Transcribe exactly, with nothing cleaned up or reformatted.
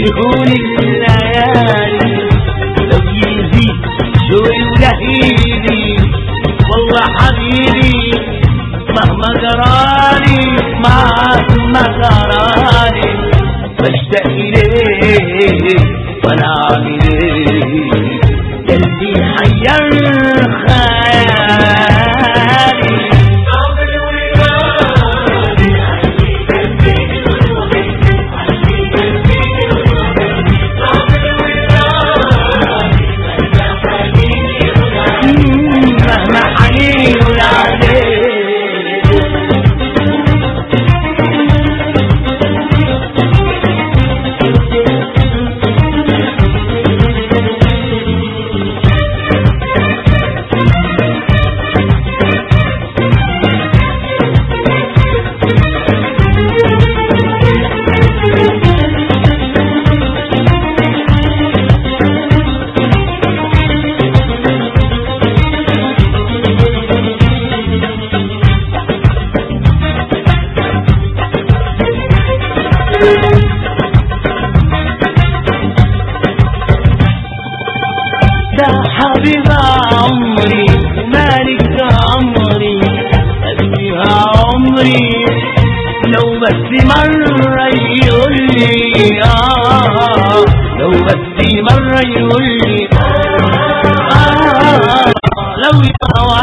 تهون الليالي لو يزيد شوي ولهيبي والله حبيبي مهما جرالي مهما جرالي بشتاق إليه وأنا أعمل إيه قلبي حير خيالي مهما حنين عليه ده حبيب عمري مالك عمري قلبيها عمري لو بس مرة يقول لي آه لو بس مرة يقول لي آه لو يقوى